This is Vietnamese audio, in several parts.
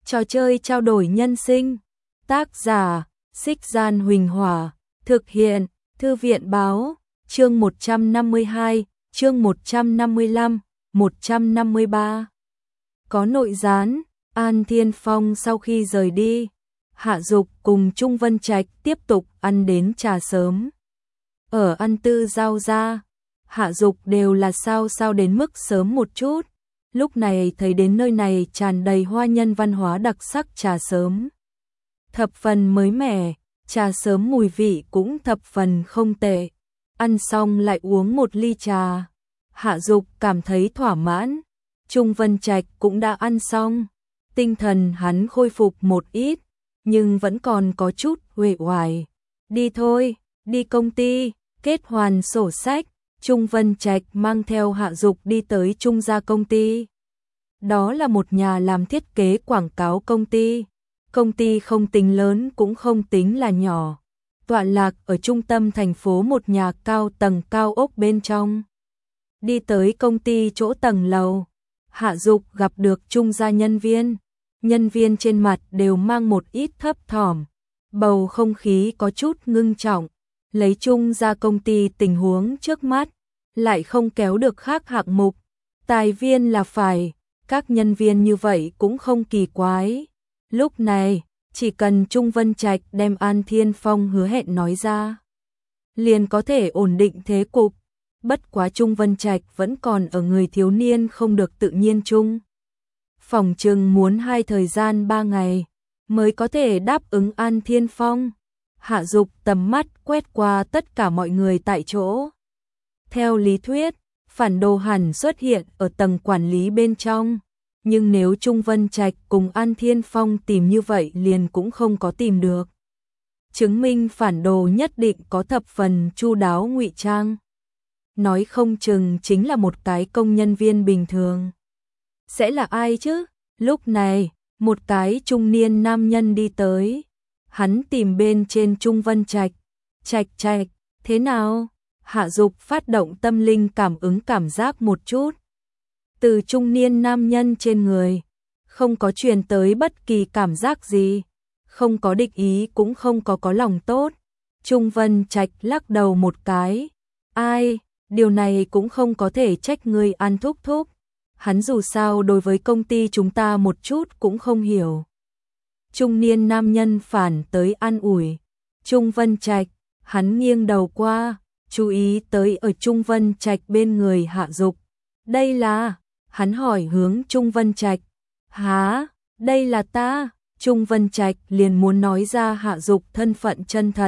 Trò chơi trao đổi nhân sinh. Tác giả: Xích Gian Huỳnh Hỏa. Thực hiện: Thư viện báo. Chương 152, chương 155, 153. Có nội gián. An Thiên Phong sau khi rời đi, Hạ Dục cùng Trung Vân Trạch tiếp tục ăn đến trà sớm. Ở ăn tư giao gia, Hạ Dục đều là sao đến mức sớm một chút. Lúc này thấy đến nơi này tràn đầy hoa nhân văn hóa đặc sắc trà sớm. Thập phần mới mẻ, trà sớm mùi vị cũng thập phần không tệ. Ăn xong lại uống một ly trà, Hạ Dục cảm thấy thỏa mãn. Trung Vân Trạch cũng đã ăn xong, tinh thần hắn khôi phục một ít, nhưng vẫn còn có chút uể oải. Đi thôi, đi công ty, kết hoàn sổ sách. Trung Vân Trạch mang theo Hạ Dục đi tới Trung gia công ty. Đó là một nhà làm thiết kế quảng cáo công ty. Công ty không tính lớn cũng không tính là nhỏ. Tọa lạc ở trung tâm thành phố một nhà cao tầng cao ốc bên trong. Đi tới công ty chỗ tầng lầu, Hạ Dục gặp được Trung gia nhân viên. Nhân viên trên mặt đều mang một ít thấp thỏm. Bầu không khí có chút ngưng trọng. Lấy Trung gia công ty tình huống trước mắt, lại không kéo được khác hạng mục. Tài viên là phải, các nhân viên như vậy cũng không kỳ quái. Lúc này, chỉ cần Trung Vân Trạch đem An Thiên Phong hứa hẹn nói ra, liền có thể ổn định thế cục. Bất quá Trung Vân Trạch vẫn còn ở người thiếu niên không được tự nhiên chung. Phỏng chừng muốn thời gian 3 ngày mới có thể đáp ứng An Thiên Phong. Hạ Dục tầm mắt quét qua tất cả mọi người tại chỗ. Theo lý thuyết, phản đồ hẳn xuất hiện ở tầng quản lý bên trong. Nhưng nếu Trung Vân Trạch cùng An Thiên Phong tìm như vậy liền cũng không có tìm được. Chứng minh phản đồ nhất định có thập phần chu đáo ngụy trang. Nói không chừng chính là một cái công nhân viên bình thường. Sẽ là ai chứ? Lúc này, một cái trung niên nam nhân đi tới. Hắn tìm bên trên Trung Vân Trạch. Trạch, thế nào? Hạ Dục phát động tâm linh cảm ứng cảm giác một chút. Từ trung niên nam nhân trên người, không có truyền tới bất kỳ cảm giác gì. Không có địch ý cũng không có lòng tốt. Trung Vân Trạch lắc đầu một cái. Ai, điều này cũng không có thể trách ngươi An thúc thúc. Hắn dù sao đối với công ty chúng ta một chút cũng không hiểu. Trung niên nam nhân phản tới an ủi. Trung Vân Trạch, hắn nghiêng đầu qua, chú ý tới ở Trung Vân Trạch bên người Hạ Dục. Đây là, hắn hỏi hướng Trung Vân Trạch. Hả, đây là ta. Trung Vân Trạch liền muốn nói ra Hạ Dục thân phận chân thật.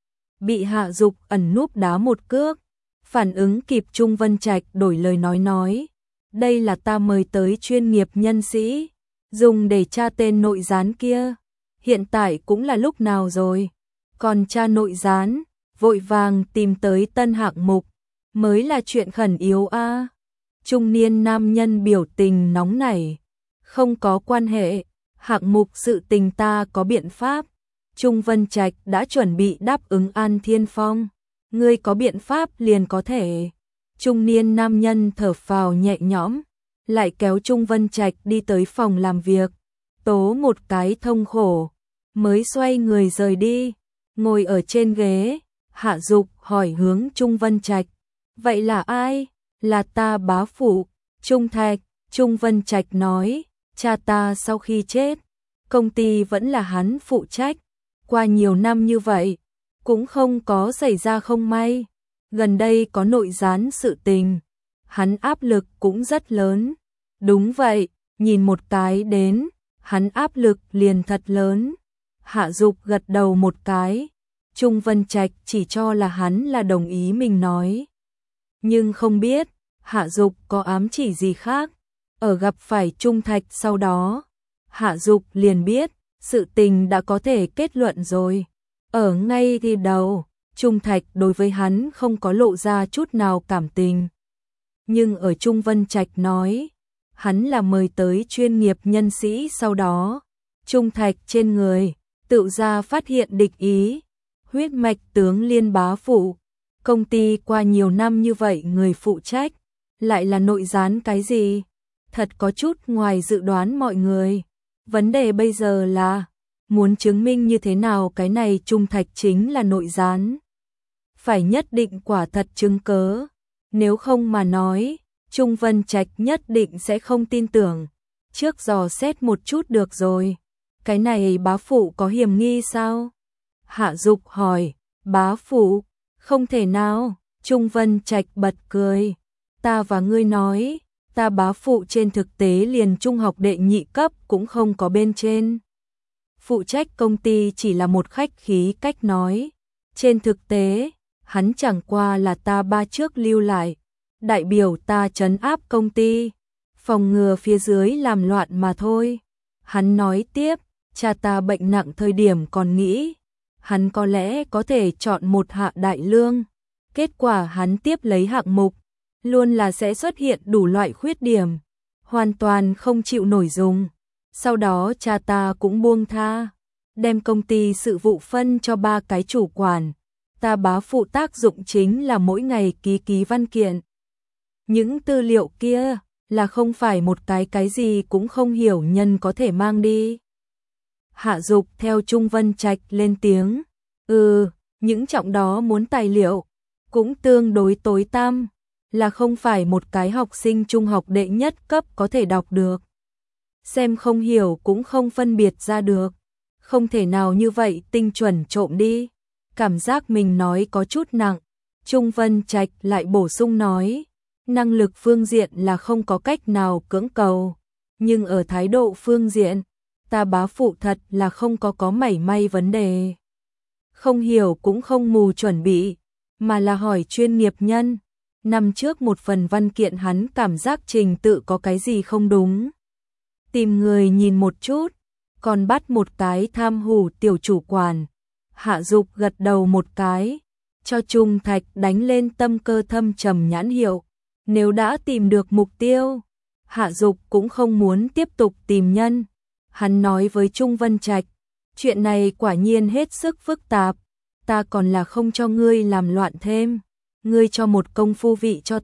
Bị Hạ Dục ẩn núp đá một cước. Phản ứng kịp Trung Vân Trạch đổi lời nói. Đây là ta mời tới chuyên nghiệp nhân sĩ, dùng để tra tên nội gián kia. Hiện tại cũng là lúc nào rồi? Còn tra nội gián, vội vàng tìm tới tân hạng mục, mới là chuyện khẩn yếu a. Trung niên nam nhân biểu tình nóng nảy. Không có quan hệ, hạng mục sự tình ta có biện pháp. Trung Vân Trạch đã chuẩn bị đáp ứng An Thiên Phong. Ngươi có biện pháp liền có thể. Trung niên nam nhân thở phào nhẹ nhõm, lại kéo Trung Vân Trạch đi tới phòng làm việc, tố một cái thông khổ, mới xoay người rời đi. Ngồi ở trên ghế, Hạ Dục hỏi hướng Trung Vân Trạch, vậy là ai? Là ta bá phụ, Trung Thạch. Trung Vân Trạch nói, cha ta sau khi chết, công ty vẫn là hắn phụ trách, qua nhiều năm như vậy, cũng không có xảy ra không may. Gần đây có nội gián sự tình, hắn áp lực cũng rất lớn. Đúng vậy, nhìn một cái đến, hắn áp lực liền thật lớn. Hạ Dục gật đầu một cái. Trung Vân Trạch chỉ cho là hắn là đồng ý mình nói. Nhưng không biết, Hạ Dục có ám chỉ gì khác. Ở gặp phải Trung Thạch sau đó, Hạ Dục liền biết, sự tình đã có thể kết luận rồi. Ở ngay thì đầu, Trung Thạch đối với hắn không có lộ ra chút nào cảm tình. Nhưng ở Trung Vân Trạch nói, hắn là mời tới chuyên nghiệp nhân sĩ sau đó. Trung Thạch trên người, tự ra phát hiện địch ý. Huyết mạch tướng Liên bá phụ. Công ty qua nhiều năm như vậy người phụ trách, lại là nội gián cái gì? Thật có chút ngoài dự đoán mọi người. Vấn đề bây giờ là muốn chứng minh như thế nào cái này trung thạch chính là nội gián. Phải nhất định quả thật chứng cớ, nếu không mà nói, Trung Vân Trạch nhất định sẽ không tin tưởng. Trước dò xét một chút được rồi. Cái này bá phụ có hiểm nghi sao? Hạ Dục hỏi, bá phụ, không thể nào. Trung Vân Trạch bật cười. Ta và ngươi nói, ta bá phụ trên thực tế liền trung học đệ nhị cấp cũng không có bên trên. Phụ trách công ty chỉ là một khách khí cách nói. Trên thực tế, hắn chẳng qua là ta ba trước lưu lại. Đại biểu ta trấn áp công ty, phòng ngừa phía dưới làm loạn mà thôi. Hắn nói tiếp, cha ta bệnh nặng thời điểm còn nghĩ, hắn có lẽ có thể chọn một hạ đại lương. Kết quả hắn tiếp lấy hạng mục, luôn là sẽ xuất hiện đủ loại khuyết điểm, hoàn toàn không chịu nổi dùng. Sau đó cha ta cũng buông tha, đem công ty sự vụ phân cho ba cái chủ quản. Ta bá phụ tác dụng chính là mỗi ngày ký văn kiện. Những tư liệu kia là không phải một cái gì cũng không hiểu nhân có thể mang đi. Hạ Dục theo Trung Vân Trạch lên tiếng. Những trọng đó muốn tài liệu, cũng tương đối tối tăm, là không phải một cái học sinh trung học đệ nhất cấp có thể đọc được. Xem không hiểu cũng không phân biệt ra được. Không thể nào như vậy tinh chuẩn trộm đi. Cảm giác mình nói có chút nặng. Trung Vân Trạch lại bổ sung nói, năng lực phương diện là không có cách nào cưỡng cầu, nhưng ở thái độ phương diện, ta bá phụ thật là không có mảy may vấn đề. Không hiểu cũng không mù chuẩn bị, mà là hỏi chuyên nghiệp nhân. Năm trước một phần văn kiện hắn cảm giác trình tự có cái gì không đúng. Tìm người nhìn một chút, còn bắt một cái tham hủ tiểu chủ quản. Hạ Dục gật đầu một cái, cho Trung Thạch đánh lên tâm cơ thâm trầm nhãn hiệu. Nếu đã tìm được mục tiêu, Hạ Dục cũng không muốn tiếp tục tìm nhân. Hắn nói với Trung Vân Trạch, chuyện này quả nhiên hết sức phức tạp, ta còn là không cho ngươi làm loạn thêm, ngươi cho một công phu vị cho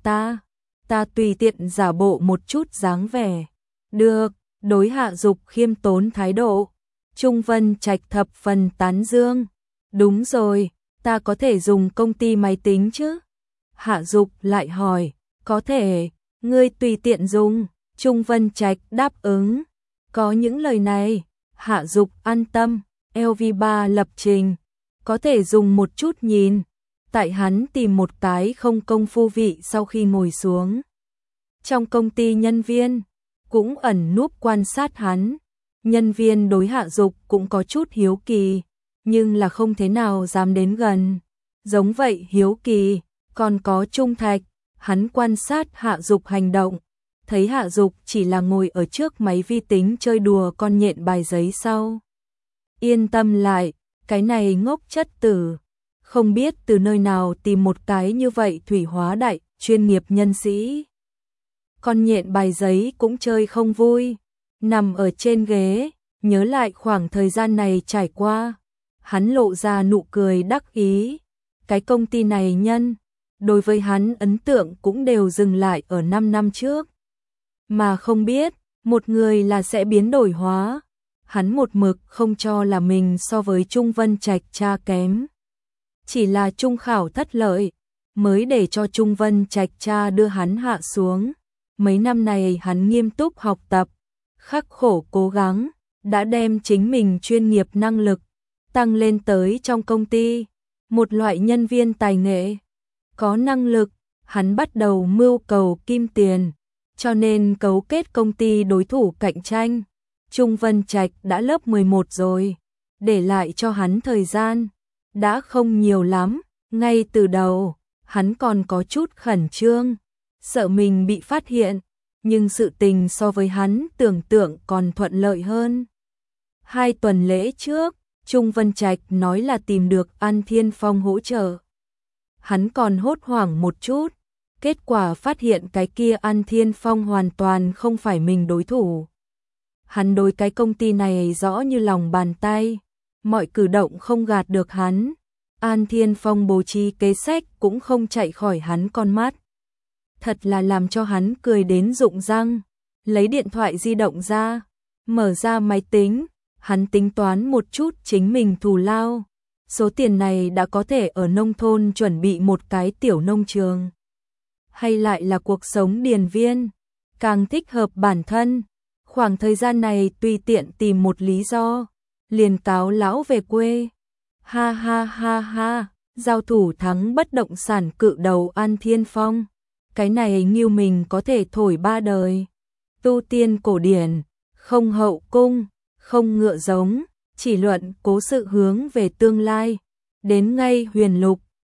ta tùy tiện giả bộ một chút dáng vẻ. Được, đối Hạ Dục khiêm tốn thái độ, Trung Vân Trạch thập phần tán dương. Đúng rồi, ta có thể dùng công ty máy tính chứ? Hạ Dục lại hỏi, có thể, ngươi tùy tiện dùng. Trung Vân Trạch đáp ứng. Có những lời này, Hạ Dục an tâm. LV3 lập trình, có thể dùng một chút nhìn. Tại hắn tìm một cái không công phu vị sau khi ngồi xuống. Trong công ty nhân viên, cũng ẩn núp quan sát hắn. Nhân viên đối Hạ Dục cũng có chút hiếu kỳ, nhưng là không thế nào dám đến gần. Giống vậy hiếu kỳ, còn có Trung Thạch, hắn quan sát Hạ Dục hành động, thấy Hạ Dục chỉ là ngồi ở trước máy vi tính chơi đùa con nhện bài giấy sau. Yên tâm lại, cái này ngốc chất tử, không biết từ nơi nào tìm một cái như vậy thủy hóa đại, chuyên nghiệp nhân sĩ. Con nhện bài giấy cũng chơi không vui, nằm ở trên ghế, nhớ lại khoảng thời gian này trải qua. Hắn lộ ra nụ cười đắc ý, cái công ty này nhân, đối với hắn ấn tượng cũng đều dừng lại ở 5 năm trước. Mà không biết, một người là sẽ biến đổi hóa. Hắn một mực không cho là mình so với Trung Vân Trạch cha kém. Chỉ là trung khảo thất lợi, mới để cho Trung Vân Trạch cha đưa hắn hạ xuống. Mấy năm này hắn nghiêm túc học tập, khắc khổ cố gắng, đã đem chính mình chuyên nghiệp năng lực tăng lên tới trong công ty, một loại nhân viên tài nghệ. Có năng lực, hắn bắt đầu mưu cầu kim tiền, cho nên cấu kết công ty đối thủ cạnh tranh. Trung Vân Trạch đã lớp 11 rồi, để lại cho hắn thời gian, đã không nhiều lắm. Ngay từ đầu, hắn còn có chút khẩn trương, sợ mình bị phát hiện, nhưng sự tình so với hắn tưởng tượng còn thuận lợi hơn. 2 tuần lễ trước, Trung Vân Trạch nói là tìm được An Thiên Phong hỗ trợ. Hắn còn hốt hoảng một chút, kết quả phát hiện cái kia An Thiên Phong hoàn toàn không phải mình đối thủ. Hắn đối cái công ty này rõ như lòng bàn tay, mọi cử động không gạt được hắn. An Thiên Phong bố trí kế sách cũng không chạy khỏi hắn con mắt. Thật là làm cho hắn cười đến rụng răng, lấy điện thoại di động ra, Mở ra máy tính, hắn tính toán một chút chính mình thù lao. Số tiền này đã có thể ở nông thôn chuẩn bị một cái tiểu nông trường. Hay lại là cuộc sống điền viên, càng thích hợp bản thân. Khoảng thời gian này tùy tiện tìm một lý do, liền cáo lão về quê. Ha ha ha ha, giao thủ thắng bất động sản cự đầu An Thiên Phong. Cái này Ngưu mình có thể thổi 3 đời. Tu tiên cổ điển, không hậu cung, không ngựa giống, chỉ luận cố sự hướng về tương lai. Đến ngay huyền lục,